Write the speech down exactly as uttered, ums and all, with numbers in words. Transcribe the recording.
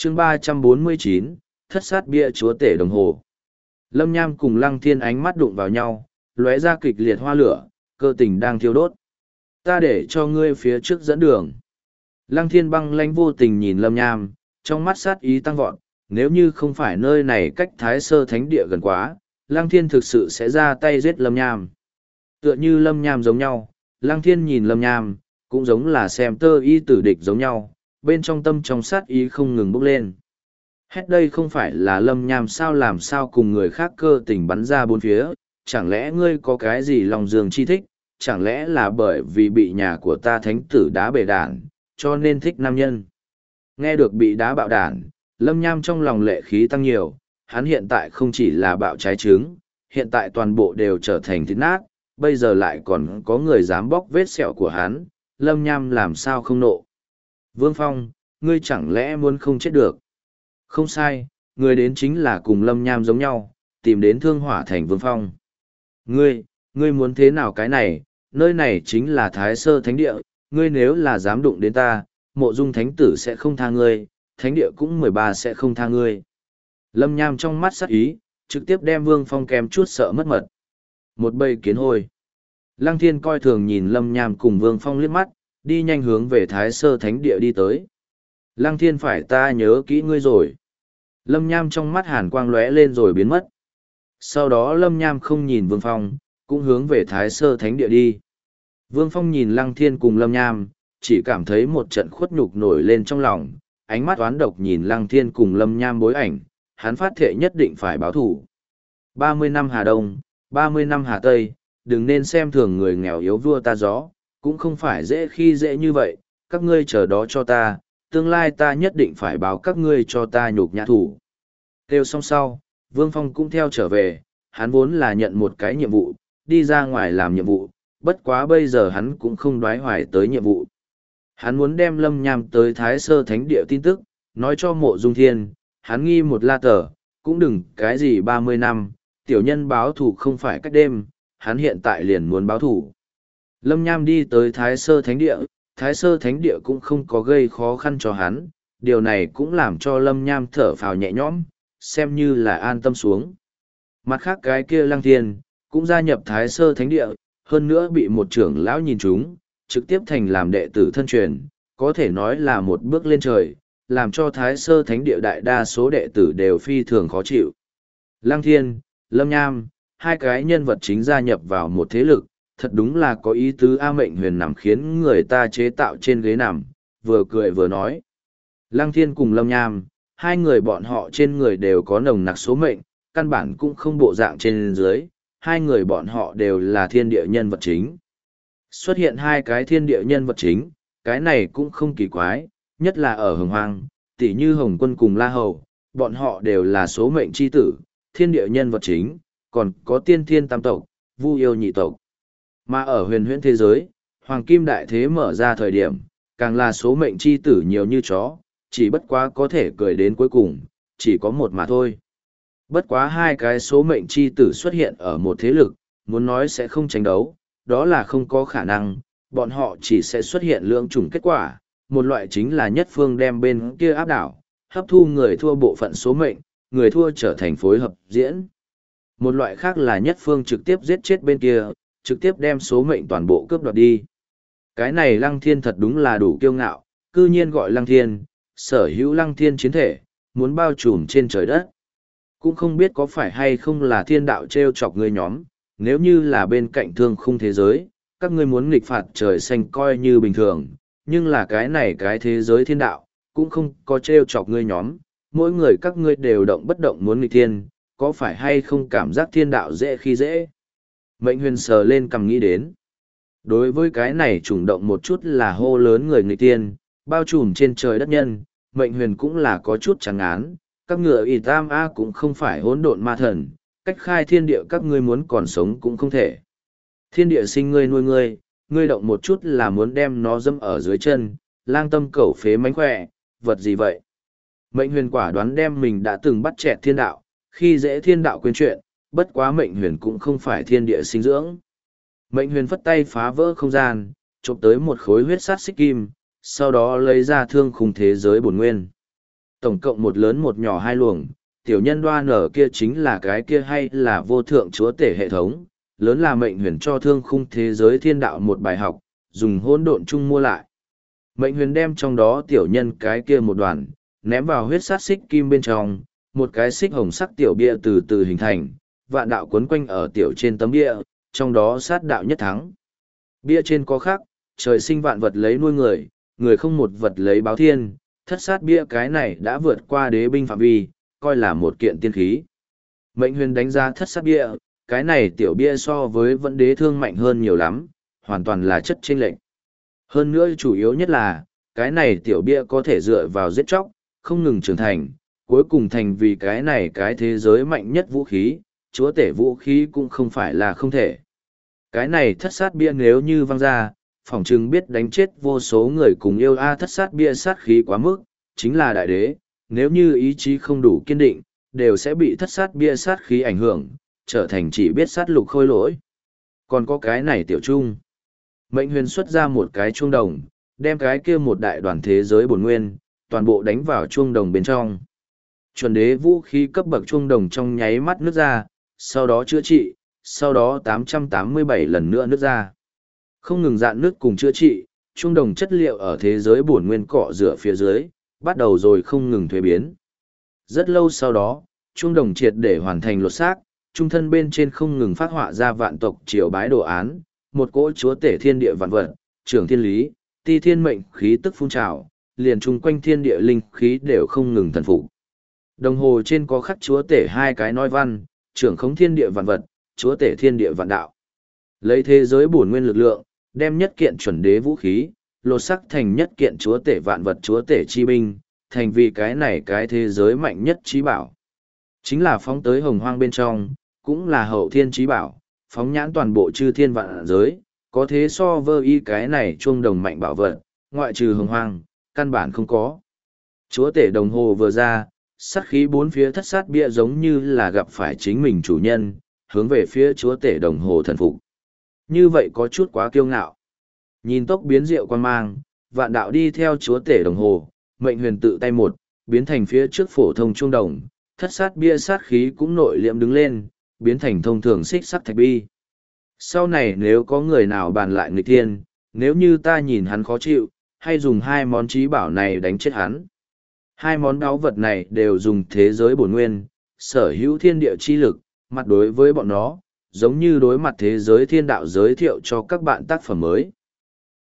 chương ba trăm bốn mươi chín, thất sát bia chúa tể đồng hồ. Lâm Nham cùng Lăng Thiên ánh mắt đụng vào nhau, lóe ra kịch liệt hoa lửa, cơ tình đang thiêu đốt. Ta để cho ngươi phía trước dẫn đường. Lăng Thiên băng lãnh vô tình nhìn Lâm Nham, trong mắt sát ý tăng vọt, nếu như không phải nơi này cách Thái Sơ Thánh Địa gần quá, Lăng Thiên thực sự sẽ ra tay giết Lâm Nham. Tựa như Lâm Nham giống nhau, Lăng Thiên nhìn Lâm Nham, cũng giống là xem tơ y tử địch giống nhau, bên trong tâm trong sát ý không ngừng bốc lên. Hết đây không phải là Lâm Nham sao làm sao cùng người khác cơ tình bắn ra bốn phía, chẳng lẽ ngươi có cái gì lòng dương chi thích, chẳng lẽ là bởi vì bị nhà của ta thánh tử đá bể đản, cho nên thích nam nhân. Nghe được bị đá bạo đản, Lâm Nham trong lòng lệ khí tăng nhiều, hắn hiện tại không chỉ là bạo trái trứng, hiện tại toàn bộ đều trở thành thịt nát, bây giờ lại còn có người dám bóc vết sẹo của hắn, Lâm Nham làm sao không nộ. Vương Phong, ngươi chẳng lẽ muốn không chết được? Không sai, người đến chính là cùng Lâm Nham giống nhau, tìm đến Thương Hỏa Thành Vương Phong. Ngươi, ngươi muốn thế nào cái này, nơi này chính là Thái Sơ Thánh Địa, ngươi nếu là dám đụng đến ta, Mộ Dung Thánh Tử sẽ không tha ngươi, Thánh Địa cũng mười ba sẽ không tha ngươi. Lâm Nham trong mắt sắc ý, trực tiếp đem Vương Phong kèm chút sợ mất mật. Một bầy kiến hôi. Lăng Thiên coi thường nhìn Lâm Nham cùng Vương Phong liếc mắt, đi nhanh hướng về Thái Sơ Thánh Địa đi tới. Lăng Thiên phải ta nhớ kỹ ngươi rồi. Lâm Nham trong mắt hàn quang lóe lên rồi biến mất. Sau đó Lâm Nham không nhìn Vương Phong, cũng hướng về Thái Sơ Thánh Địa đi. Vương Phong nhìn Lăng Thiên cùng Lâm Nham, chỉ cảm thấy một trận khuất nhục nổi lên trong lòng, ánh mắt oán độc nhìn Lăng Thiên cùng Lâm Nham bối ảnh, hắn phát thệ nhất định phải báo thủ. Ba mươi năm Hà Đông, ba mươi năm Hà Tây, đừng nên xem thường người nghèo yếu vua ta gió, cũng không phải dễ khi dễ như vậy, các ngươi chờ đó cho ta, tương lai ta nhất định phải báo các ngươi cho ta nhục nhã thủ. Kêu xong sau, Vương Phong cũng theo trở về, hắn vốn là nhận một cái nhiệm vụ, đi ra ngoài làm nhiệm vụ, bất quá bây giờ hắn cũng không đoái hoài tới nhiệm vụ. Hắn muốn đem Lâm Nham tới Thái Sơ Thánh Địa tin tức, nói cho Mộ Dung Thiên, hắn nghi một la tờ, cũng đừng cái gì ba mươi năm, tiểu nhân báo thủ không phải cách đêm, hắn hiện tại liền muốn báo thủ. Lâm Nham đi tới Thái Sơ Thánh Địa, Thái Sơ Thánh Địa cũng không có gây khó khăn cho hắn, điều này cũng làm cho Lâm Nham thở phào nhẹ nhõm, xem như là an tâm xuống. Mặt khác cái kia Lăng Thiên, cũng gia nhập Thái Sơ Thánh Địa, hơn nữa bị một trưởng lão nhìn trúng, trực tiếp thành làm đệ tử thân truyền, có thể nói là một bước lên trời, làm cho Thái Sơ Thánh Địa đại đa số đệ tử đều phi thường khó chịu. Lăng Thiên, Lâm Nham, hai cái nhân vật chính gia nhập vào một thế lực, thật đúng là có ý tứ A Mệnh Huyền nằm khiến người ta chế tạo trên ghế nằm, vừa cười vừa nói. Lăng Thiên cùng Lâm Nham, hai người bọn họ trên người đều có nồng nặc số mệnh, căn bản cũng không bộ dạng trên dưới, hai người bọn họ đều là thiên địa nhân vật chính. Xuất hiện hai cái thiên địa nhân vật chính, cái này cũng không kỳ quái, nhất là ở Hồng Hoang, tỉ như Hồng Quân cùng La Hầu, bọn họ đều là số mệnh chi tử, thiên địa nhân vật chính, còn có tiên thiên tam tộc, vu yêu nhị tộc. Mà ở huyền huyễn thế giới, Hoàng Kim Đại Thế mở ra thời điểm, càng là số mệnh chi tử nhiều như chó, chỉ bất quá có thể cười đến cuối cùng, chỉ có một mà thôi. Bất quá hai cái số mệnh chi tử xuất hiện ở một thế lực, muốn nói sẽ không tranh đấu, đó là không có khả năng, bọn họ chỉ sẽ xuất hiện lượng chủng kết quả, một loại chính là nhất phương đem bên kia áp đảo, hấp thu người thua bộ phận số mệnh, người thua trở thành phối hợp diễn. Một loại khác là nhất phương trực tiếp giết chết bên kia, trực tiếp đem số mệnh toàn bộ cướp đoạt đi. Cái này Lăng Thiên thật đúng là đủ kiêu ngạo, cư nhiên gọi Lăng Thiên, sở hữu Lăng Thiên chiến thể, muốn bao trùm trên trời đất. Cũng không biết có phải hay không là thiên đạo treo chọc người nhóm, nếu như là bên cạnh thương khung thế giới, các ngươi muốn nghịch phạt trời xanh coi như bình thường, nhưng là cái này cái thế giới thiên đạo, cũng không có treo chọc ngươi nhóm, mỗi người các ngươi đều động bất động muốn nghịch thiên, có phải hay không cảm giác thiên đạo dễ khi dễ. Mệnh Huyền sờ lên cầm nghĩ đến. Đối với cái này trùng động một chút là hô lớn người nghịch thiên, bao trùm trên trời đất nhân, Mệnh Huyền cũng là có chút chẳng án, các ngựa y tam a cũng không phải hỗn độn ma thần, cách khai thiên địa các ngươi muốn còn sống cũng không thể. Thiên địa sinh ngươi nuôi ngươi, ngươi động một chút là muốn đem nó dâm ở dưới chân, lang tâm cẩu phế mánh khỏe, vật gì vậy? Mệnh Huyền quả đoán đem mình đã từng bắt chẹt thiên đạo, khi dễ thiên đạo quên chuyện, bất quá Mệnh Huyền cũng không phải thiên địa sinh dưỡng. Mệnh Huyền phất tay phá vỡ không gian, chụp tới một khối huyết sát xích kim, sau đó lấy ra thương khung thế giới bổn nguyên. Tổng cộng một lớn một nhỏ hai luồng, tiểu nhân đoa nở kia chính là cái kia hay là vô thượng chúa tể hệ thống, lớn là mệnh huyền cho thương khung thế giới thiên đạo một bài học, dùng hỗn độn chung mua lại. Mệnh huyền đem trong đó tiểu nhân cái kia một đoàn, ném vào huyết sát xích kim bên trong, một cái xích hồng sắc tiểu bia từ từ hình thành, vạn đạo quấn quanh ở tiểu trên tấm bia, trong đó sát đạo nhất thắng. Bia trên có khắc, trời sinh vạn vật lấy nuôi người, người không một vật lấy báo thiên, thất sát bia cái này đã vượt qua đế binh phạm vi, coi là một kiện tiên khí. Mệnh huyền đánh giá thất sát bia, cái này tiểu bia so với vẫn đế thương mạnh hơn nhiều lắm, hoàn toàn là chất chênh lệch. Hơn nữa chủ yếu nhất là, cái này tiểu bia có thể dựa vào giết chóc, không ngừng trưởng thành, cuối cùng thành vì cái này cái thế giới mạnh nhất vũ khí, chúa tể vũ khí cũng không phải là không thể. Cái này thất sát bia nếu như văng ra, phỏng chừng biết đánh chết vô số người cùng yêu a thất sát bia sát khí quá mức, chính là đại đế, nếu như ý chí không đủ kiên định, đều sẽ bị thất sát bia sát khí ảnh hưởng, trở thành chỉ biết sát lục khôi lỗi. Còn có cái này tiểu trung. Mệnh huyền xuất ra một cái chuông đồng, đem cái kia một đại đoàn thế giới bổn nguyên, toàn bộ đánh vào chuông đồng bên trong. Chuẩn đế vũ khí cấp bậc chuông đồng trong nháy mắt nứt ra, sau đó chữa trị, sau đó tám trăm tám mươi bảy lần nữa nứt ra. Không ngừng dạn nước cùng chữa trị, chuông đồng chất liệu ở thế giới bổn nguyên cọ rửa phía dưới, bắt đầu rồi không ngừng thuế biến. Rất lâu sau đó, chuông đồng triệt để hoàn thành lột xác, trung thân bên trên không ngừng phát họa ra vạn tộc triều bái đồ án, một cỗ chúa tể thiên địa vạn vật, trưởng thiên lý, ti thiên mệnh khí tức phun trào, liền chung quanh thiên địa linh khí đều không ngừng thần phục. Đồng hồ trên có khắc chúa tể hai cái nói văn, trưởng khống thiên địa vạn vật, chúa tể thiên địa vạn đạo. Lấy thế giới bổn nguyên lực lượng, đem nhất kiện chuẩn đế vũ khí, lột sắc thành nhất kiện chúa tể vạn vật chúa tể chi binh, thành vì cái này cái thế giới mạnh nhất trí bảo. Chính là phóng tới hồng hoang bên trong, cũng là hậu thiên trí bảo, phóng nhãn toàn bộ chư thiên vạn giới, có thế so vơ y cái này chuông đồng mạnh bảo vật, ngoại trừ hồng hoang, căn bản không có. Chúa tể đồng hồ vừa ra, sát khí bốn phía thất sát bia giống như là gặp phải chính mình chủ nhân, hướng về phía chúa tể đồng hồ thần phục. Như vậy có chút quá kiêu ngạo. Nhìn tốc biến diệu quan mang, vạn đạo đi theo chúa tể đồng hồ, mệnh huyền tự tay một, biến thành phía trước phổ thông trung đồng, thất sát bia sát khí cũng nội liệm đứng lên, biến thành thông thường xích sắc thạch bi. Sau này nếu có người nào bàn lại nghịch thiên, nếu như ta nhìn hắn khó chịu, hay dùng hai món trí bảo này đánh chết hắn. Hai món báu vật này đều dùng thế giới bổn nguyên, sở hữu thiên địa chi lực, mặt đối với bọn nó, giống như đối mặt thế giới thiên đạo giới thiệu cho các bạn tác phẩm mới.